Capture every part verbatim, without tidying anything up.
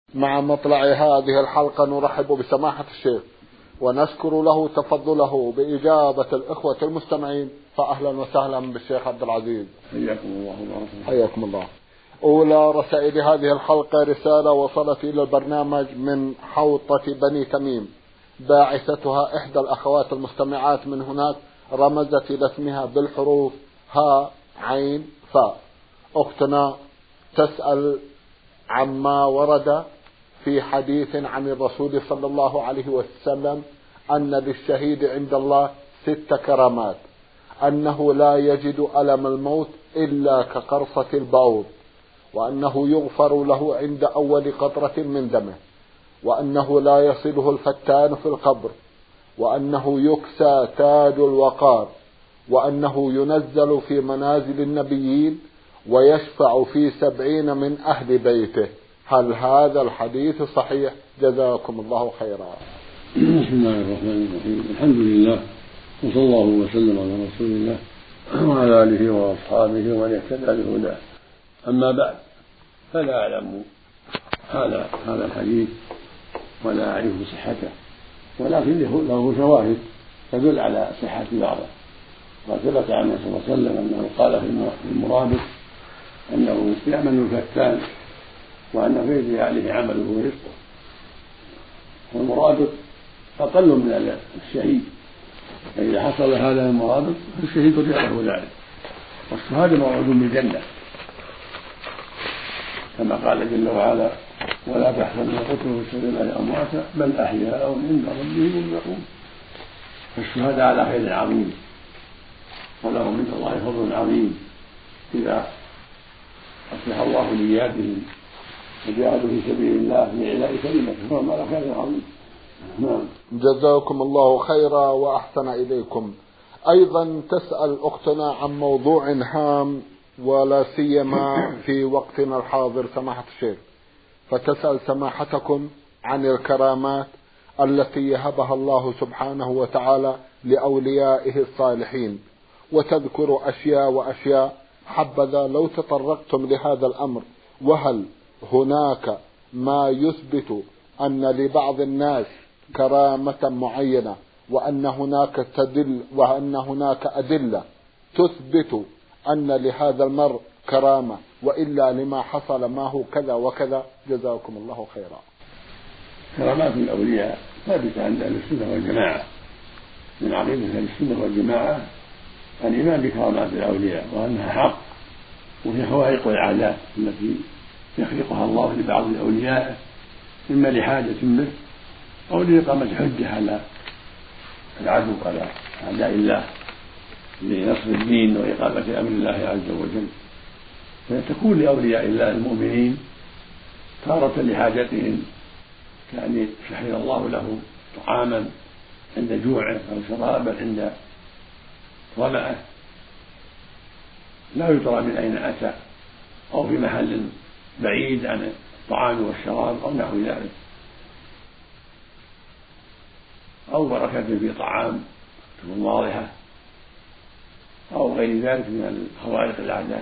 مع مطلع هذه الحلقة نرحب بسماحة الشيخ ونشكر له تفضله بإجابة الإخوة المستمعين، فأهلا وسهلا بالشيخ عبد العزيز. حياكم الله وبارك. حياكم الله. أولى رسائل هذه الحلقة رسالة وصلت إلى البرنامج من حوطة بني تميم، باعثتها إحدى الأخوات المستمعات من هناك، رمزت إلى اسمها بالحروف ها عين فاء. أختنا تسأل عما ورد في حديث عن الرسول صلى الله عليه وسلم أن للشهيد عند الله ست كرامات: أنه لا يجد ألم الموت إلا كقرصة البعوض، وأنه يغفر له عند أول قطرة من دمه، وأنه لا يصله الفتان في القبر، وأنه يكسى تاج الوقار، وأنه ينزل في منازل النبيين ويشفع في سبعين من أهل بيته. هل هذا الحديث صحيح؟ جزاكم الله خيرا. بسم الله الرحمن الرحيم. الحمد لله وصلى الله وسلم على رسول الله وعلى آله وأصحابه ومن اهتدى بهداه. أما بعد، فلا أعلم هذا هذا الحديث ولا أعرف صحته، ولكن له شواهد تدل على صحة بعضه. وثبت عنه صلى الله عليه وسلم أنه قال في المرابط أنه يأمن الفتان وأن في يد عليه عمله ورزقه. والمرابط أقل من الشهيد، فإذا حصل هذا المرابط فالشهيد رجع له ذلك. والشهادة موعود بالجنة كما قال جل وعلا: ولا تحسبن قتلوا في سبيل الله أمواتا بل أحياء عند ربهم يرزقون. فالشهادة على خير عظيم، ولهم من الله فضل عظيم إذا أصلح الله نياتهم وجاهدوا في سبيل الله في إعلاء كلمته، فهم على خير عظيم. نعم. جزاكم الله خيرا وأحسن إليكم. أيضا تسأل أختنا عن موضوع هام ولا سيما في وقتنا الحاضر سماحة الشيخ، فتسأل سماحتكم عن الكرامات التي يهبها الله سبحانه وتعالى لأوليائه الصالحين، وتذكر أشياء وأشياء، حبذا لو تطرقتم لهذا الأمر. وهل هناك ما يثبت أن لبعض الناس كرامة معينة، وأن هناك تدل وأن هناك أدلة تثبت أن لهذا المرء كرامة، وإلا لما حصل ما هو كذا وكذا؟ جزاكم الله خيرا. كرامات الأولياء ثابتة عند أهل السنة والجماعة، من عقيدة أهل السنة والجماعة الإيمان بكرامات الأولياء وأنها حق، وهي خوارق العادات التي يخلقها الله لبعض أوليائه، إما لحاجة منه أو لإقامة حجة على العدو على أعداء الله لنصر الدين وإقامة أمر الله عز وجل. فتكون لأولياء الله المؤمنين تارة لحاجتهم، كأن شهد الله له طعاما عند جوعه أو شرابا عند ظمأه لا يدرى من أين أتى، أو في محل بعيد عن الطعام والشراب أو نحو ذلك، أو بركة في طعام تكون واضحة، أو غير ذلك من خوارق العادات.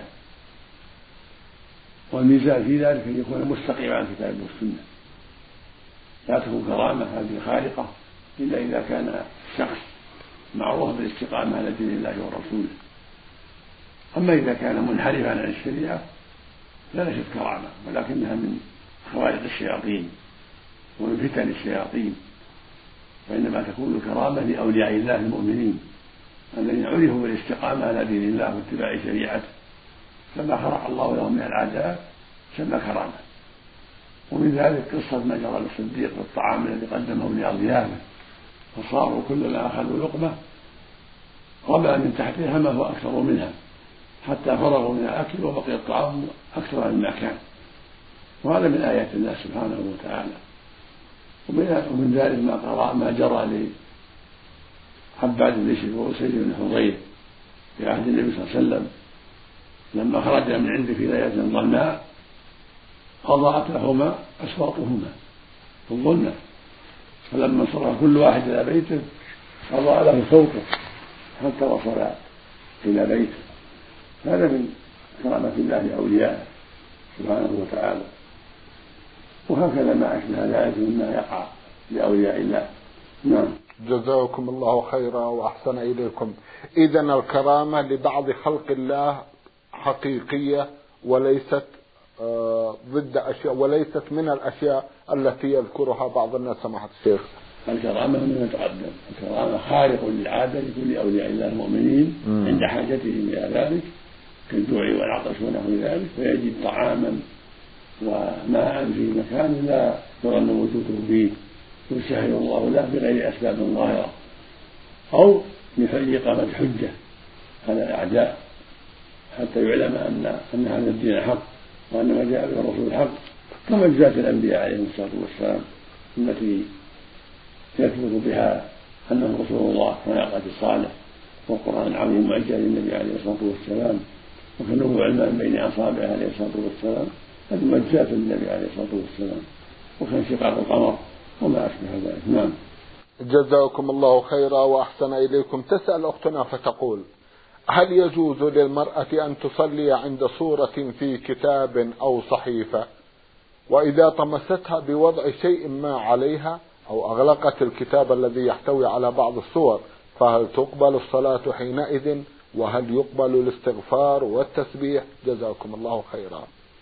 والميزان في ذلك أن يكون مستقيما عن الكتاب والسنة، لا تكون كرامة هذه خارقة إلا إذا كان الشخص معروف بالاستقامة على دين الله ورسوله. أما إذا كان منحرفا عن الشريعة لا ليست كرامة، ولكنها من خوارق الشياطين ومن فتن الشياطين. وإنما تكون كرامة لأولياء الله المؤمنين الذين عرفوا بالاستقامة على دين الله واتباع شريعته، فما خلق الله لهم من العذاب سمى كرامة. ومن ذلك قصة ما جرى للصديق بالطعام الذي قدمه لأضيافه، فصاروا كلما أخذوا لقمة رمى من تحتها ما هو أكثر منها حتى فرغوا من الأكل وبقي الطعام أكثر مما كان. وهذا من آيات الله سبحانه وتعالى. ومن ذلك ما قرأ ما جرى لعباد بن بشر وأسيد بن حضير في عهد النبي صلى الله عليه وسلم لما خرج من عنده في ليلة ظلماء أضاءت لهما أسواقهما في الظلمة، فلما انصرف كل واحد إلى بيته أضاء له صوته حتى وصل إلى بيته. هذا من كرامة الله لأوليائه سبحانه وتعالى. وهكذا ما أشبه ذلك مما يقع لأولياء الله. نعم. جزاكم الله خيرا وأحسن إليكم. إذن الكرامة لبعض خلق الله حقيقية وليست ضد أشياء، وليست من الأشياء التي يذكرها بعض الناس سماحة الشيخ. الكرامة من تقدم، الكرامة خارق للعادة لكل أولياء الله المؤمنين م. عند حاجتهم إلى ذلك كالجوع والعطش ونحو ذلك، فيجد طعاما وماء في مكان لا يظن وجوده فيه يسهل الله له بغير أسباب ظاهرة، أو من حل إقامة حجة على الأعداء حتى يعلم أن أن هذا الدين حق وأن ما جاء به الرسول حق، كمعجزات الأنبياء عليهم الصلاة والسلام التي يثبت بها أنه رسول الله وناقة الصالح والقرآن العظيم معجزة للنبي عليه الصلاة والسلام، وكنه الماء بين أصابعه عليه الصلاة والسلام هذه معجزات للنبي عليه الصلاة والسلام، وكانشقاق القمر وما أشبه ذلك. نعم. جزاكم الله خيرا وأحسن إليكم. تسأل أختنا فتقول: هل يجوز للمرأة أن تصلي عند صورة في كتاب أو صحيفة، وإذا طمستها بوضع شيء ما عليها أو أغلقت الكتاب الذي يحتوي على بعض الصور، فهل تقبل الصلاة حينئذ، وهل يقبل الاستغفار والتسبيح؟ جزاكم الله خيرا.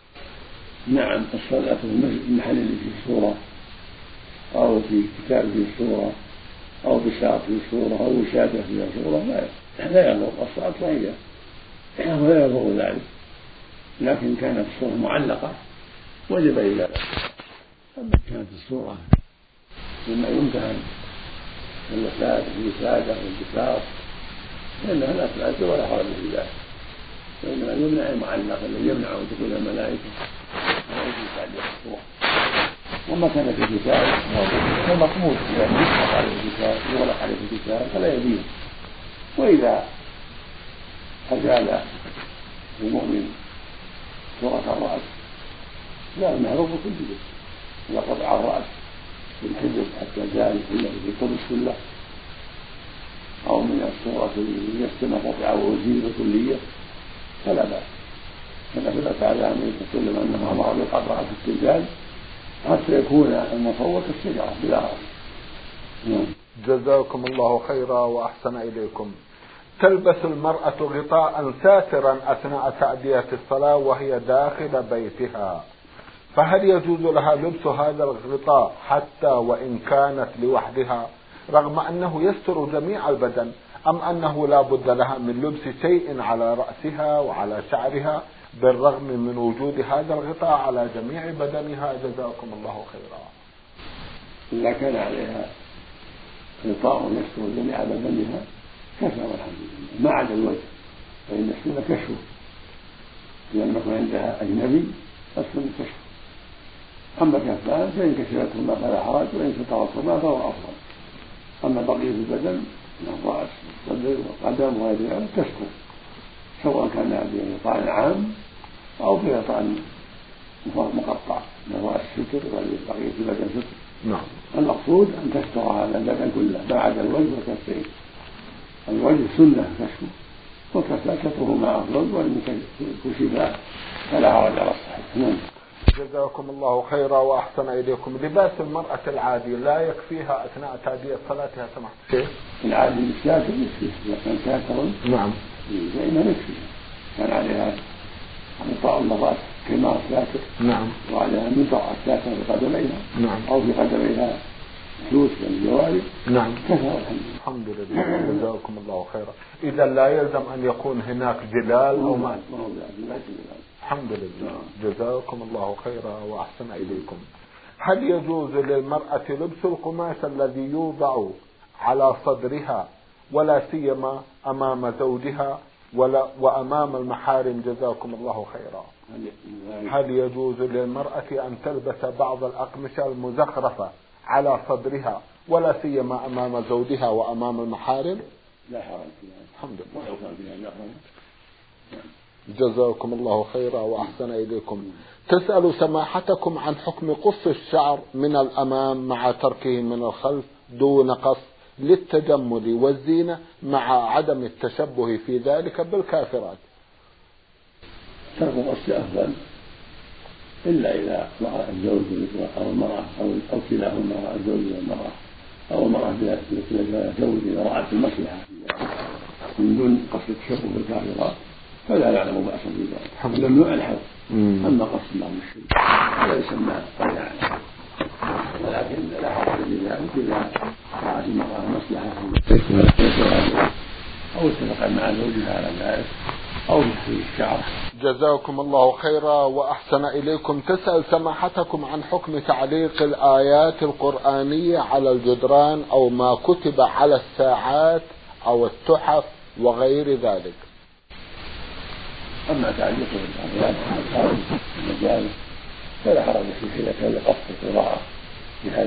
نعم، الصلاة في المحل اللي فيه صورة أو في كتاب فيه صورة أو بساط فيه صورة أو وشادة فيها صورة لا يضر، الصلاة صحيحة ولا يضر ذلك، لكن كانت الصورة معلقة وجب إلى ذلك. أما كانت الصورة مما يمتهن الوسادة الوسادة والبساط فإنها لا تؤثر ولا حرج في ذلك، وإنما يمنع المعلق الذي يمنع دخول الملائكة ويجب تعليق الصورة. وما كان في الكتاب هو مقموط، يعني يسقط عليه الكتاب يغلق عليه الكتاب فلا يبين. وإذا أزال المؤمن صورة الرأس لا المعروف كل شيء، إذا قطع الرأس بالحجر حتى زال كله بالطبس كله، أو من الصورة اللي يستمع قطع وزيل كلية فلا بأس، كما ثبت على النبي صلى الله عليه وسلم أنه أمر بقطع في التمثال حتى يكون المصور كالشجرة بلا رأس. جزاكم الله خيرا وأحسن إليكم. تلبس المرأة غطاء ساترا أثناء تأدية الصلاة وهي داخل بيتها، فهل يجوز لها لبس هذا الغطاء حتى وإن كانت لوحدها رغم أنه يستر جميع البدن، أم أنه لا بد لها من لبس شيء على رأسها وعلى شعرها بالرغم من وجود هذا الغطاء على جميع بدنها؟ جزاكم الله خيرا. إذا كان عليها غطاء يستر جميع بدنها كفى والحمد لله، ما عدا الوجه فإن السنة كشفه، لأن يكون عندها أجنبي السنة كشفه. أما كفان فإن كشفتهما فلا حرج، وإن سترتهما فهو أفضل. أما بقية البدن من الرأس والصدر والقدم وغير ذلك تستر، سواء كان بغطاء عام أو بغطاء مقطع من الرأس ستر وبقية البدن ستر. نعم. المقصود أن تستر هذا البدن كله ما عدا الوجه والكفين. الوجه سنة كشفه وكفتهما أفضل، وإن كشفا فلا حرج على الصحيح. جزاكم الله خيرا وأحسن إليكم. لباس المرأة العادي لا يكفيها أثناء تأدية صلاتها سمحت شيخ؟ العادي الساتر يكفيه، إذا كان ساترا نعم فإنه يكفيها، كان عليها غطاء الراس كمار ساتر نعم، وعليها مطرقة ساتر في قدميها نعم، أو في قدميها فلوس الجوارب نعم، كفى الحمد لله. جزاكم الله خيرا. إذا لا يلزم أن يكون هناك جلال أو ما. الحمد لله. جزاكم الله خيرا وأحسن إليكم. هل يجوز للمرأة لبس القماش الذي يوضع على صدرها ولا سيما أمام زوجها ولا وأمام المحارم؟ جزاكم الله خيرا. هل يجوز للمرأة أن تلبس بعض الأقمشة المزخرفة على صدرها ولا سيما أمام زوجها وأمام المحارم؟ لا حرج فيها، الحمد لله. ولو كان فيها جهرا. جزاكم الله خيرا وأحسن إليكم. تسأل سماحتكم عن حكم قص الشعر من الأمام مع تركه من الخلف دون قص للتجمل والزينة مع عدم التشبه في ذلك بالكافرات. ترك القص أفضل، إلا إذا رأى الزوج أو المرأة أو أو كلاهما رأى الزوج والمرأة أو المرأة زوج إذا رأت المصلحة من دون قصد التشبه بالكافرات فلا يعلم بأسا في ذلك، ممنوع الحظ. أما قصد الله الشرك فلا يسمى قيانا، ولكن لا حرج في ذلك إذا رأت المرأة مصلحة أو اتفق مع زوجها على ذلك أو في الشعر. جزاكم الله خيرا وأحسن إليكم. تسأل سماحتكم عن حكم تعليق الآيات القرآنية على الجدران أو ما كتب على الساعات أو التحف وغير ذلك. أما تعليق الآيات على المجال فلا حرج فيه إذا كان لقصد القراءة بهذه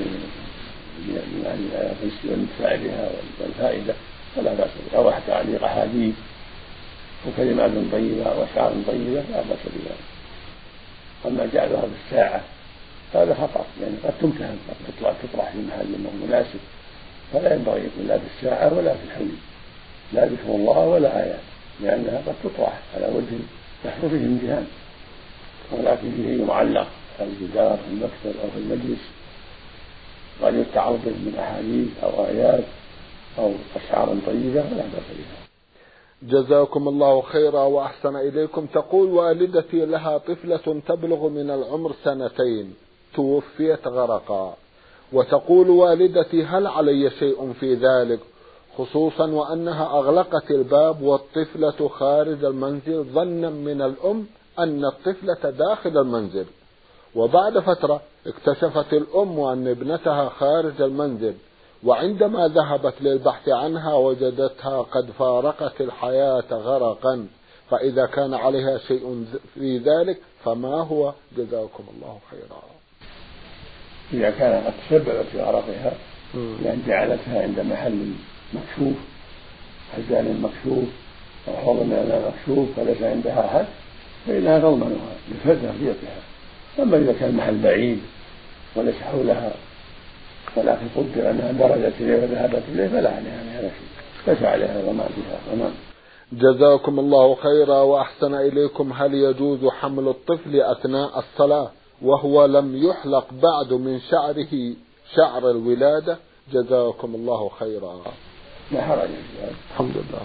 الآيات والفائدة والفائدة فلا بأس به، أو تعليق أحاديث وكلمات طيبة وأشعار طيبة لا بأس بذلك. أما جعلها بالساعة هذا خطأ، يعني قد تمتهن قد تطرح في محل مناسب، فلا ينبغي يكون لا في الساعة ولا في الحلي، لا ذكر الله ولا آيات، لأنها قد تطرح على وجه يحصل فيه امتهان، ولكن فيه معلق على الجدار في المكتب أو في المجلس قد يتعرض من أحاديث أو آيات أو أشعار طيبة فلا بأس بها. جزاكم الله خيرا وأحسن إليكم. تقول والدتي لها طفلة تبلغ من العمر سنتين توفيت غرقا، وتقول والدتي هل علي شيء في ذلك، خصوصا وأنها أغلقت الباب والطفلة خارج المنزل ظنا من الأم أن الطفلة داخل المنزل، وبعد فترة اكتشفت الأم أن ابنتها خارج المنزل، وعندما ذهبت للبحث عنها وجدتها قد فارقت الحياة غرقا، فإذا كان عليها شيء في ذلك فما هو؟ جزاكم الله خيرا. إذا كان قد تسببت في غرقها لأن جعلتها عند محل مكشوف، حزان مكشوف أو حوض ماء مكشوف فليس عندها أحد فإنها تضمنها لتربيتها. أما إذا كان محل بعيد وليس حولها ولكن قدر أنها درجت إليه وذهبت إليه فلا عليها من هذا شيء، ليس عليها ضمان فيها ضمان. جزاكم الله خيرا وأحسن إليكم. هل يجوز حمل الطفل أثناء الصلاة وهو لم يحلق بعد من شعره شعر الولادة؟ جزاكم الله خيرا. لا حرج في ذلك، الحمد لله.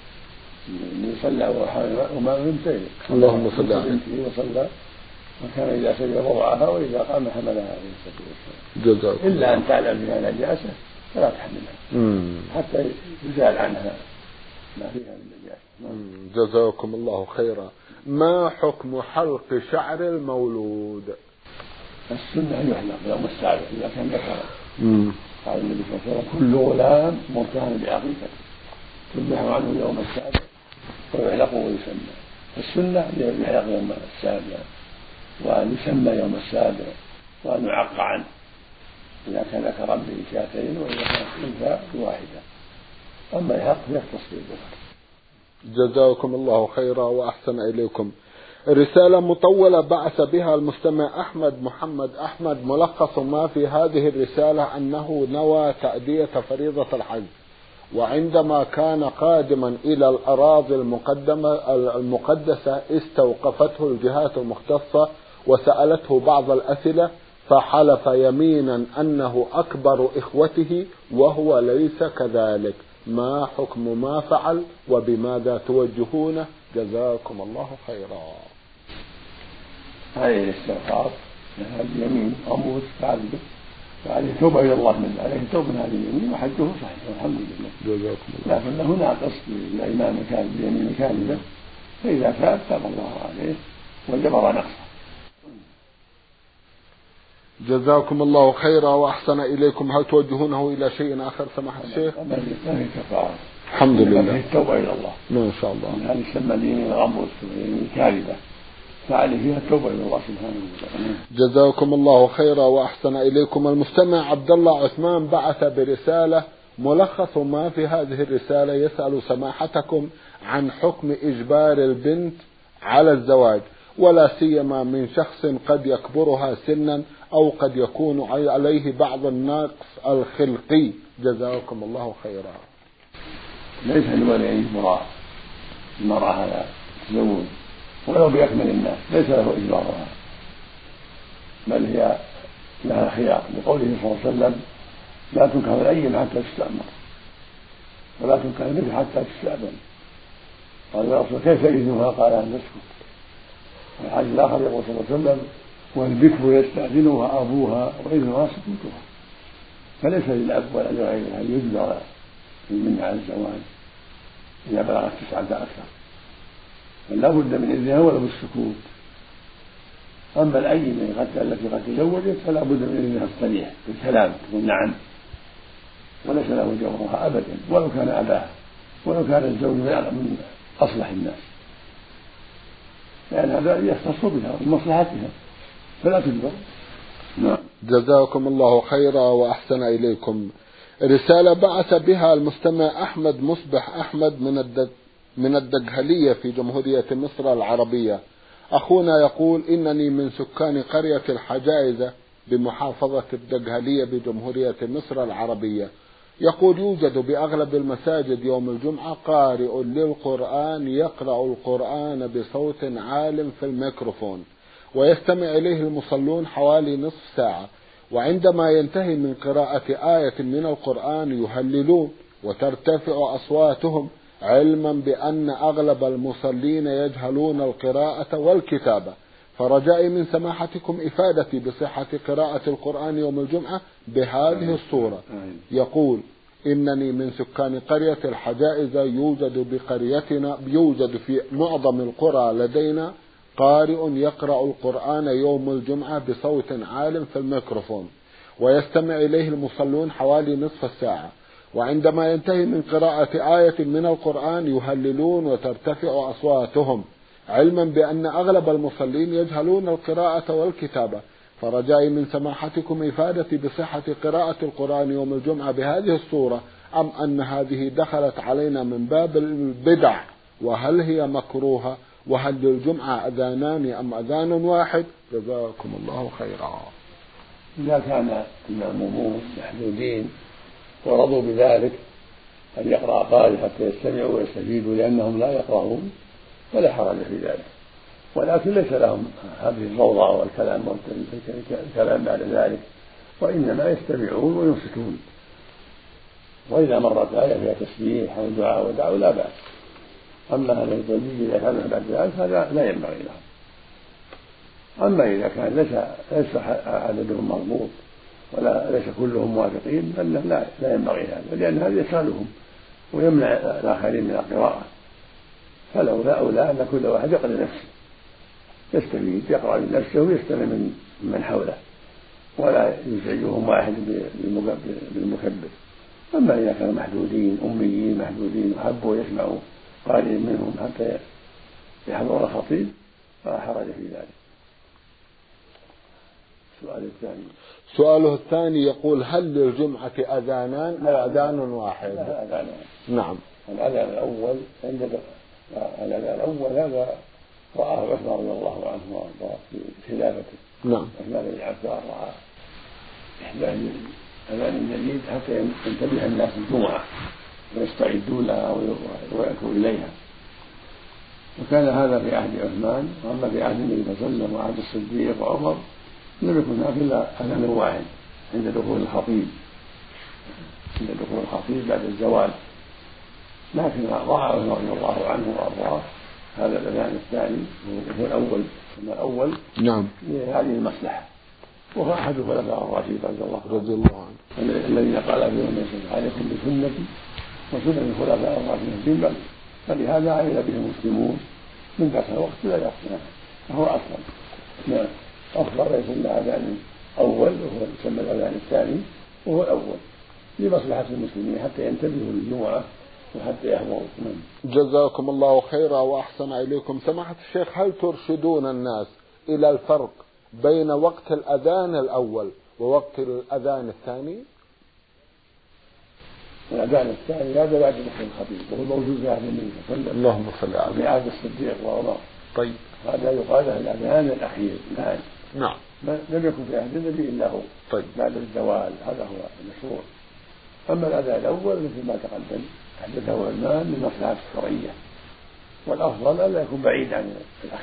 من صلى وما يمتلك اللهم صل عليه وصلى وكان إذا سجد وضعها وإذا قام حملها عليه الصلاة والسلام. جزاكم إلا أن تعلم بها نجاسة فلا تحملها مم. حتى يزال عنها ما فيها من نجاسة. جزاكم الله خيرا. ما حكم حلق شعر المولود؟ السنة أن يحلق يوم السابع إذا كان ذكرا. قال النبي صلى الله عليه وسلم كل غلام مرتهن بعقيقته تذبح عنه اليوم السابع ويحلق ويسمى. السنة أن يحلق يوم السابع وأن يسمى يوم السابع وأن يعق عنه إذا كان ذكرا بشاتين وإذا كان أنثى بواحدة. أما الحق يختص بالذكر. جزاكم الله خيرا وأحسن إليكم. رسالة مطولة بعث بها المستمع أحمد محمد أحمد، ملخص ما في هذه الرسالة أنه نوى تأدية فريضة الحج، وعندما كان قادما إلى الأراضي المقدمة المقدسة استوقفته الجهات المختصة وسألته بعض الأسئلة، فحلف يمينا أنه أكبر إخوته وهو ليس كذلك. ما حكم ما فعل وبماذا توجهونه؟ جزاكم الله خيرا. هذه الاستغفار هذه اليمين أموت فعله فعليه توبة إلى الله منه، عليه توبة من هذه اليمين وحجه صحيح والحمد لله. جزاكم الله. لكنه ناقص بالإيمان باليمين كاذبة، فإذا تاب تاب الله عليه وجبر نقصه. جزاكم الله خيرا وأحسن إليكم. هل توجهونه إلى شيء آخر سماحة الشيخ؟ ما في كفارة الحمد لله. التوبة إلى الله ما شاء الله. هذه تسمى اليمين الغموس واليمين الكاذبة، فعليه فيها التوبة إلى الله سبحانه وتعالى. جزاكم الله خيرا وأحسن إليكم. المستمع عبد الله عثمان بعث برسالة، ملخص ما في هذه الرسالة يسأل سماحتكم عن حكم إجبار البنت على الزواج، ولا سيما من شخص قد يكبرها سنا أو قد يكون عليه بعض النقص الخلقي. جزاكم الله خيرا. ليس لولي إجبار المرأة على الزوج ولو بأكمل الناس، ليس له إجبارها، بل هي لها خيار، لقوله صلى الله عليه وسلم: لا تنكح الأيم حتى تستأمر ولا تنكح البكر حتى تستأذن. قال يا رسول كيف إذنها؟ قال أن تسكت. والحديث الآخر يقول صلى الله عليه وسلم: والبكر يستأذنها أبوها وإذنها سكوتها. فليس للأب ولا لغيره أن يجبر المنع عن الزواج إذا بلغت تسعة أكثر، فلا بد من إذنها ولا بالسكوت. أما الأيم التي قد تزوجت فلا بد من إذنها الصريح بالكلام، تقول نعم، وليس له جورها أبدا ولو كان أباها، ولو كان الزوج من أصلح الناس، لأن هذا يختص بها ومصلحتها فلا تجبر. نعم. جزاكم الله خيرا وأحسن إليكم. رسالة بعث بها المستمع أحمد مصبح أحمد من الدج من الدجهلية في جمهورية مصر العربية. أخونا يقول: إنني من سكان قرية الحجائزة بمحافظة الدجهلية بجمهورية مصر العربية. يقول: يوجد بأغلب المساجد يوم الجمعة قارئ للقرآن يقرأ القرآن بصوت عال في الميكروفون، ويستمع إليه المصلون حوالي نصف ساعة، وعندما ينتهي من قراءة آية من القرآن يهللون وترتفع أصواتهم، علما بأن أغلب المصلين يجهلون القراءة والكتابة. فرجائي من سماحتكم إفادتي بصحة قراءة القرآن يوم الجمعة بهذه الصورة. يقول: إنني من سكان قرية الحجائزة، يوجد بقريتنا يوجد في معظم القرى لدينا قارئ يقرأ القرآن يوم الجمعة بصوت عال في الميكروفون، ويستمع إليه المصلون حوالي نصف الساعة، وعندما ينتهي من قراءة آية من القرآن يهللون وترتفع أصواتهم، علما بأن أغلب المصلين يجهلون القراءة والكتابة. فرجائي من سماحتكم إفادتي بصحة قراءة القرآن يوم الجمعة بهذه الصورة، أم أن هذه دخلت علينا من باب البدع، وهل هي مكروهة، وهل للجمعة أذانان أم أذان واحد؟ جزاكم الله خيرا. إذا كان المأمومون محدودين ورضوا بذلك أن يقرأ قارئ حتى يستمعوا ويستفيدوا لأنهم لا يقرؤون فلا حرج في ذلك، ولكن ليس لهم هذه الفوضى والكلام والكلام بعد ذلك، وإنما يستمعون وينصتون، وإذا مرت آية فيها تسبيح أو دعاء ودعوا لا بأس. أما هذا الضجيج إذا كان بعد ذلك هذا لا ينبغي لهم. أما إذا كان ليس ليس عددهم مربوط ولا ليس كلهم موافقين فإنه لا لا ينبغي هذا، لأن هذا يشغلهم ويمنع الآخرين من القراءة. فلولا أولى أن كل واحد يقرأ لنفسه، يستفيد يقرأ لنفسه ويستمع من من حوله، ولا يزعجهم واحد بالمكبر. أما إذا كانوا محدودين أميين محدودين وحبوا يسمعوا قارئ منهم حتى يحضر الخطيب فلا حرج في ذلك. السؤال الثاني سؤاله الثاني يقول: هل للجمعة أذانان أو أذان واحد؟ لا أذانان. نعم. الأذان الأول عند الأذان الأول هذا رآه عثمان رضي الله عنه وأرضاه في خلافته. نعم. عثمان بن عفان رأى إحداث الأذان الجديد حتى ينتبه الناس الجمعة ويستعدوا لها ويأتوا إليها، وكان هذا في عهد عثمان. وأما في عهد النبي صلى الله عليه وسلم وعهد الصديق وعمر لم يكن هناك إلا أذان واحد عند دخول الخطيب عند دخول الخطيب بعد الزوال، لكن رأى عثمان رضي الله عنه وأرضاه هذا الأذان الثاني وهو الأول ثم الأول نعم لهذه المصلحة، وهو أحد الخلفاء الراشدين رضي الله عنه الذين قال فيهم: عليكم بسنتي وسنة الخلفاء الراشدين من بعد. فلهذا عمل به المسلمون من ذاك الوقت لا يقصنا، فهو أصلا نعم أفضل يكون أذان أول وهو يسمى الأذان الثاني وهو الأول لمصلحة المسلمين حتى ينتبهوا للجمعة وحتى يحضروا. جزاكم الله خيرا وأحسن إليكم. سماحة الشيخ، هل ترشدون الناس إلى الفرق بين وقت الأذان الأول ووقت الأذان الثاني؟ الأذان الثاني هذا بعد دخول الخطيب وهو موجود في عهد النبي صلى الله عليه وسلم. اللهم صل على في عهد الصديق وعمر. طيب. هذا يقال له الأذان الأخير الآن. نعم. لم يكن في عهد النبي إلا هو. طيب. بعد الزوال هذا هو المشروع. أما الأذان الأول مثل ما تقدم أحدثه عثمان للمصلحة الشرعية، والأفضل ألا يكون بعيد عن الأخير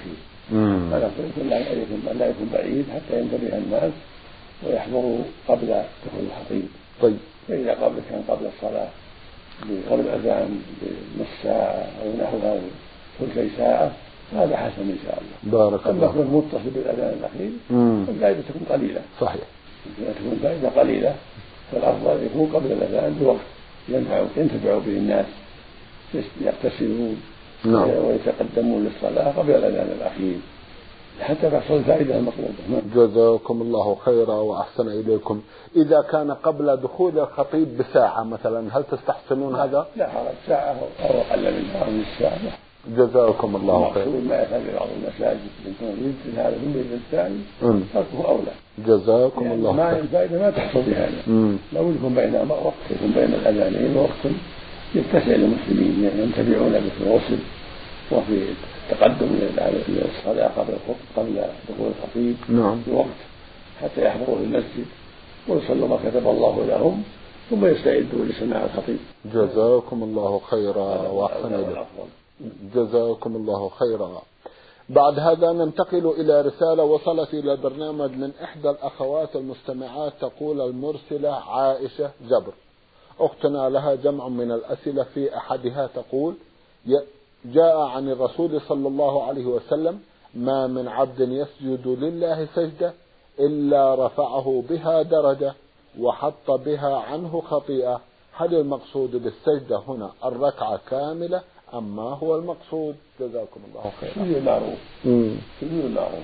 فنقول لا يكون بعيد حتى ينتبه الناس ويحضروا قبل دخول الخطيب. طيب. فإذا قبل كان قبل الصلاة قبل الأذان بنص ساعة أو نحوها ثلثي ساعة هذا حسن إن شاء الله. بارك الله. أما يكون متصل بالأذان الأخير فالفائدة تكون قليلة. صحيح. إذا تكون فائدة قليلة فالأفضل يكون قبل الأذان بوقت ينفع ينتفع به الناس يغتسلون نعم. ويتقدمون للصلاة قبل الأذان الأخير حتى تحصل الفائدة المطلوبة. جزاكم الله خيرا وأحسن إليكم. إذا كان قبل دخول الخطيب بساعة مثلا هل تستحسنون هذا؟ لا حرج، ساعة أو أقل منها من الساعة. جزاكم الله خيرا. ما يفعل بعض المساجد من هذا من بين الثاني تركه أولى. جزاكم يعني الله خيرا. خيرا. الفائدة ما تحصل بهذا. لو يكون بين وقت يكون بين الأذانين وقت يتسع للمسلمين يعني ينتفعون به في الغسل وفي التقدم للصلاة قبل قبل دخول الخطيب نعم. في وقت حتى يحضروا في المسجد ويصلوا ما كتب الله لهم ثم يستعدوا لسماع الخطيب. جزاكم الله خيرا وأحسن إليكم. جزاكم الله خيرا. بعد هذا ننتقل إلى رسالة وصلت إلى البرنامج من إحدى الأخوات المستمعات. تقول المرسلة عائشة جبر، أختنا لها جمع من الأسئلة، في أحدها تقول: جاء عن الرسول صلى الله عليه وسلم: ما من عبد يسجد لله سجدة إلا رفعه بها درجة وحط بها عنه خطيئة. هل المقصود بالسجدة هنا الركعة كاملة أم ما هو المقصود؟ جزاكم الله خيرا. سجود المعروف. سجود المعروف.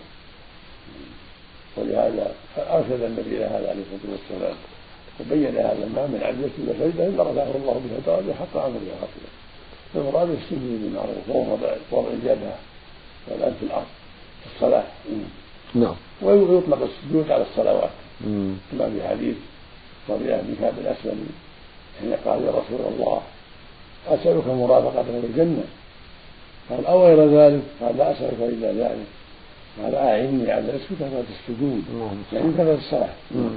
ولهذا أرشد النبي إلى هذا عليه الصلاة والسلام وبين هذا: ما من عبد يسجد سجدة إلا رفعه الله بها درجة وحط عنه بها خطيئة. فالمراد السجود بالمعروف وهو وضع الجبهة والأنف في الأرض في الصلاة. نعم. ويطلق السجود على الصلوات كما في حديث ربيعة بن كعب الأسلمي حين قال: يا رسول الله أسألك مرافقتك في الجنة؟ قال: أو غير ذلك؟ قال: لا أسألك إلا ذلك. قال: أعني على كثرة السجود يعني كثرة الصلاة.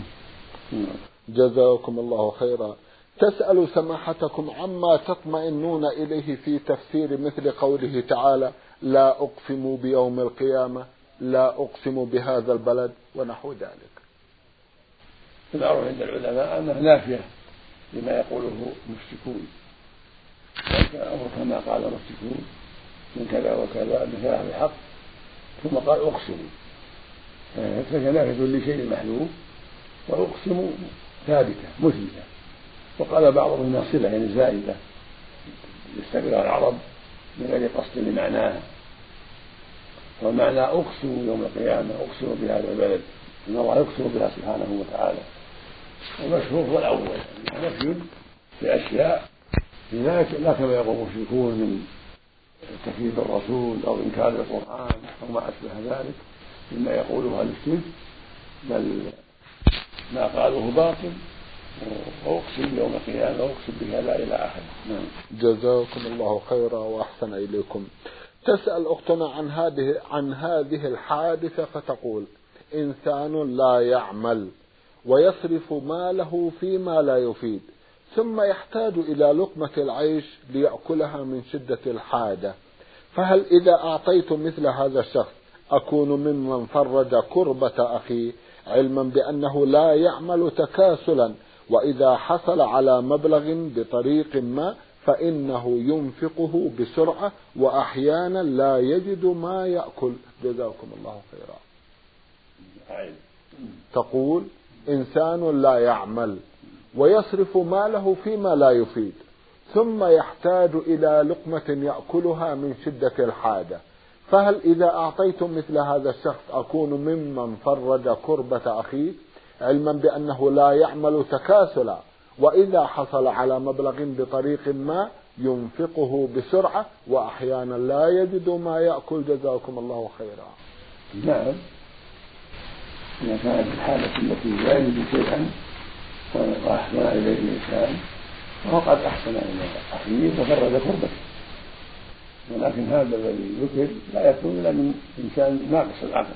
جزاكم الله خيرا. تسأل سماحتكم عما تطمئنون إليه في تفسير مثل قوله تعالى: لا أقسم بيوم القيامة، لا أقسم بهذا البلد، ونحو ذلك. المعروف عند العلماء أنها نافية لما يقوله المشركون، أو كما قال المشركون من كذا وكذا بكلام الحق ثم قال أقسم، فهي نافية لشيء محذوف، وأقسم ثابتة مثبتة. وقال بعضهم انها صله يعني زائده يستقبلها العرب من غير قصد لمعناها، ومعنى اقسم يوم القيامه اقسم بهذا البلد ان الله يقسم بها سبحانه وتعالى. والمشهور هو الاول يعني نفي باشياء لا كما يقول المشركون من تكذيب الرسول او انكار القران او ما اشبه ذلك مما يقوله اهل الشرك، بل ما قالوه باطل وأقسم يوم القيامة وأقسم بهذا إلى آخره. نعم. جزاكم الله خيرا وأحسن إليكم. تسأل أختنا عن هذه عن هذه الحادثة فتقول: إنسان لا يعمل ويصرف ماله فيما لا يفيد، ثم يحتاج إلى لقمة العيش ليأكلها من شدة الحاجة، فهل إذا أعطيت مثل هذا الشخص أكون ممن فرج كربة أخيه، علما بأنه لا يعمل تكاسلا، وإذا حصل على مبلغ بطريق ما فإنه ينفقه بسرعة وأحيانا لا يجد ما يأكل؟ جزاكم الله خيرا. تقول: إنسان لا يعمل ويصرف ماله فيما لا يفيد، ثم يحتاج إلى لقمة يأكلها من شدة الحاجة، فهل إذا أعطيت مثل هذا الشخص أكون ممن فرج كربة أخيه، علما بأنه لا يعمل تكاسلا، وإذا حصل على مبلغ بطريق ما ينفقه بسرعة وأحيانا لا يجد ما يأكل؟ جزاكم الله خيرا. نعم، إذا كانت الحالة التي لا يجد شيئا وأحسن إليه الإنسان وقد أحسن إلى أخيه وفرج كربته، ولكن هذا الذي ذكر لا يكون إلا من إنسان ناقص العقل،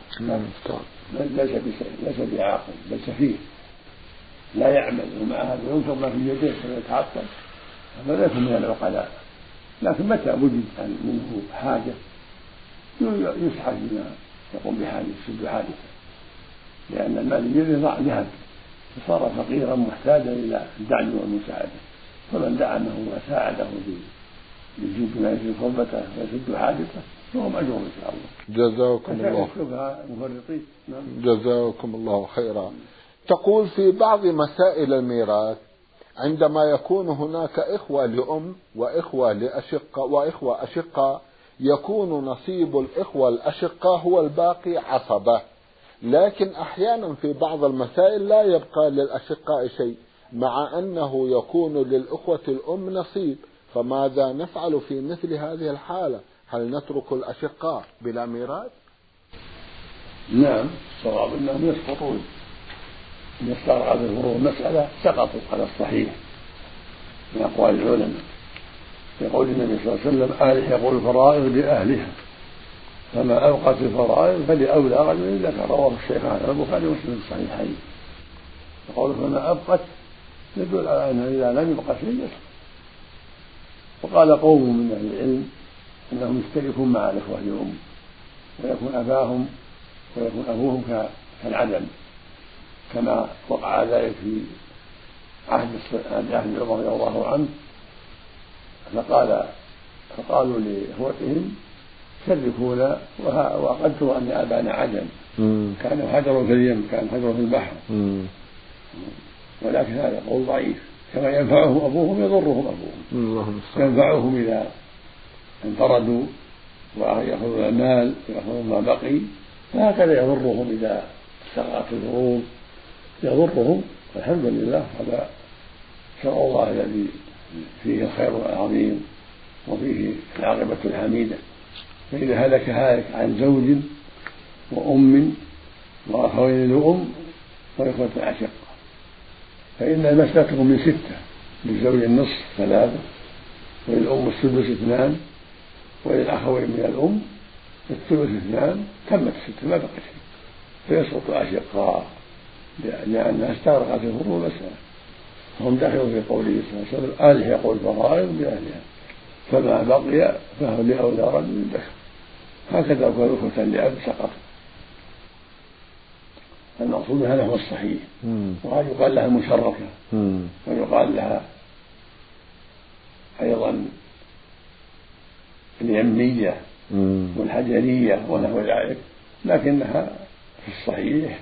ليس بعاقل بل سفيه لا يعمل، ومع هذا ينفق ما في يده ويتعطل، هذا لا يكون من العقلاء. لكن متى وجد منه حاجة يسحب بما يقوم بحاجة يسد حاجته، لأن المال الذي ذهب فصار فقيرا محتاجا إلى الدعم والمساعدة، فمن دعمه وساعده يجيب ما يجيب كربته ويسد حاجته فهم أجر إن شاء الله. جزاكم الله مفرطين. جزاكم الله خيرا. تقول في بعض مسائل الميراث عندما يكون هناك إخوة لأم وإخوة لأشقة وإخوة أشقة يكون نصيب الإخوة الأشقة هو الباقي عصبة، لكن أحيانا في بعض المسائل لا يبقى للأشقاء شيء مع أنه يكون للأخوة الأم نصيب، فماذا نفعل في مثل هذه الحالة؟ هل نترك الأشقاء بلا ميراث؟ نعم، الصواب أنهم يسقطون إن استغرقت الفروض مسألة سقطوا على الصحيح من أقوال العلماء، يقول النبي صلى الله عليه وسلم ألحقوا الفرائض لأهلها فما أبقت الفرائض فلأولى رجل ذكر، رواه الشيخان البخاري ومسلم في الصحيحين. يقول فما أبقت يدل على أنه إذا لم يبقى شيء يسقط. وقال قوم من أهل العلم أنهم يشتركون مع الإخوة الأم ويكون أباهم ويكون أبوهم كالعدم، كما وقع ذلك في عهد عهد عمر رضي الله عنه، فقال فقالوا لإخوتهم شركونا وقدروا أن أبانا عدم، كان حجر في اليم كان حجر في البحر، ولكن هذا قول ضعيف، كما ينفعهم أبوهم يضرهم أبوهم، ينفعهم إذا انفردوا ويأخذون المال ويأخذون ما بقي، فهكذا يضرهم إذا استغرقت الفروض يضرهم. الحمد لله هذا شرع الله الذي فيه الخير العظيم وفيه العاقبة الحميدة. فإذا هلك هالك عن زوج وأم وأخوين لأم وإخوة أشقة فإن المسألة من ستة، للزوج النصف ثلاثة، وللأم السدس اثنان، وللأخوين من الأم الثلث اثنان، تمت الستة ما بقي شيء، فيسقط الأشقاء لأنها استغرقت الفروض مسألة، فهم داخلون في قوله صلى الله عليه وسلم ألحقوا الفرائض بأهلها فما بقي فهو لأولى رجل ذكر. هكذا لو كانوا إخوة لأب سقط. المقصود هذا هو الصحيح، وقد يقال لها المشركة ويقال لها أيضا اليمية والحجرية ونحو ذلك، لكنها في الصحيح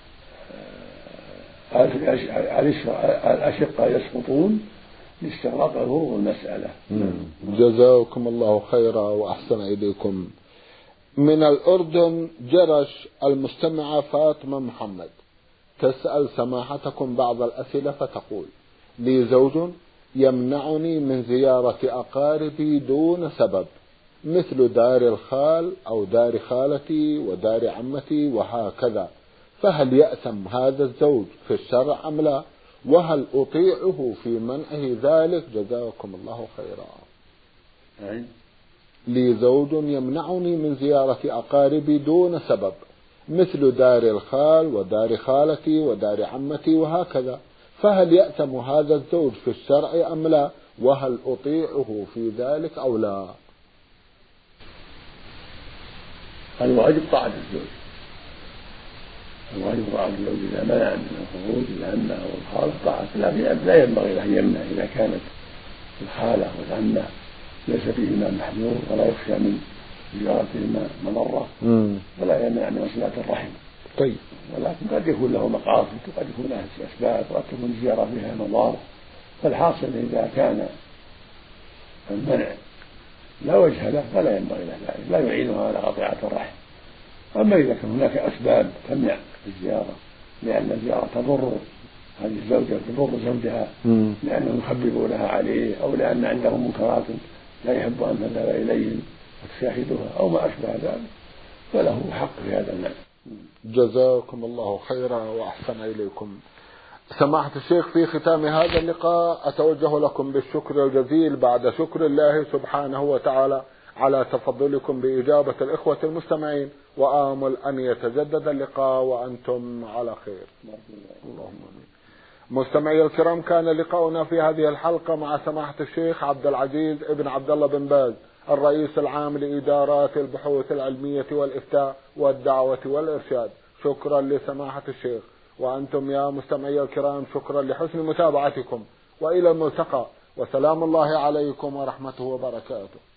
الأشقة يسقطون لاستغراق الفروض المسألة. جزاكم الله خيرا وأحسن إليكم. من الأردن جرش المستمعة فاطمة محمد تسأل سماحتكم بعض الأسئلة فتقول: لي زوج يمنعني من زيارة أقاربي دون سبب، مثل دار الخال أو دار خالتي ودار عمتي وهكذا، فهل يأثم هذا الزوج في الشرع أم لا؟ وهل أطيعه في منعه ذلك؟ جزاكم الله خيرا. لي زوج يمنعني من زيارة أقاربي دون سبب، مثل دار الخال ودار خالتي ودار عمتي وهكذا، فهل يأثم هذا الزوج في الشرع أم لا؟ وهل أطيعه في ذلك أو لا؟ الواجب طاعة الزوج، الواجب طاعة الزوج إذا منع من الخروج العمة أو الخالة طاعة، لكن لا ينبغي له يمنع إذا كانت الخالة والعمة ليس فيهما محذور ولا يخشى من زيارتهما مضرة فلا يمنع من صلة الرحم. طيب، ولكن قد يكون له مقاصد وقد يكون لها أسباب وقد تكون الزيارة فيها مضار، فالحاصل إذا كان المنع لا وجه له فلا ينبغي له ذلك، لا يعينها على قطيعة الرحم. أما إذا كان هناك أسباب تمنع الزيارة لأن الزيارة تضر هذه الزوجة تضر زوجها لأنهم يخبرونها عليه أو لأن عندهم منكرات لا يحب أن تذهب إليهم وتشاهدها أو ما أشبه ذلك، فله حق في هذا المعنى. جزاكم الله خيرا وأحسن إليكم. سماحة الشيخ، في ختام هذا اللقاء أتوجه لكم بالشكر الجزيل بعد شكر الله سبحانه وتعالى على تفضلكم بإجابة الإخوة المستمعين، وآمل أن يتجدد اللقاء وأنتم على خير. اللهم آمين. مستمعي الكرام، كان لقاؤنا في هذه الحلقة مع سماحة الشيخ عبد العزيز ابن عبد الله بن باز الرئيس العام لإدارات البحوث العلمية والإفتاء والدعوة والإرشاد. شكرا لسماحة الشيخ. وأنتم يا مستمعي الكرام شكرا لحسن متابعتكم، وإلى الملتقى، وسلام الله عليكم ورحمته وبركاته.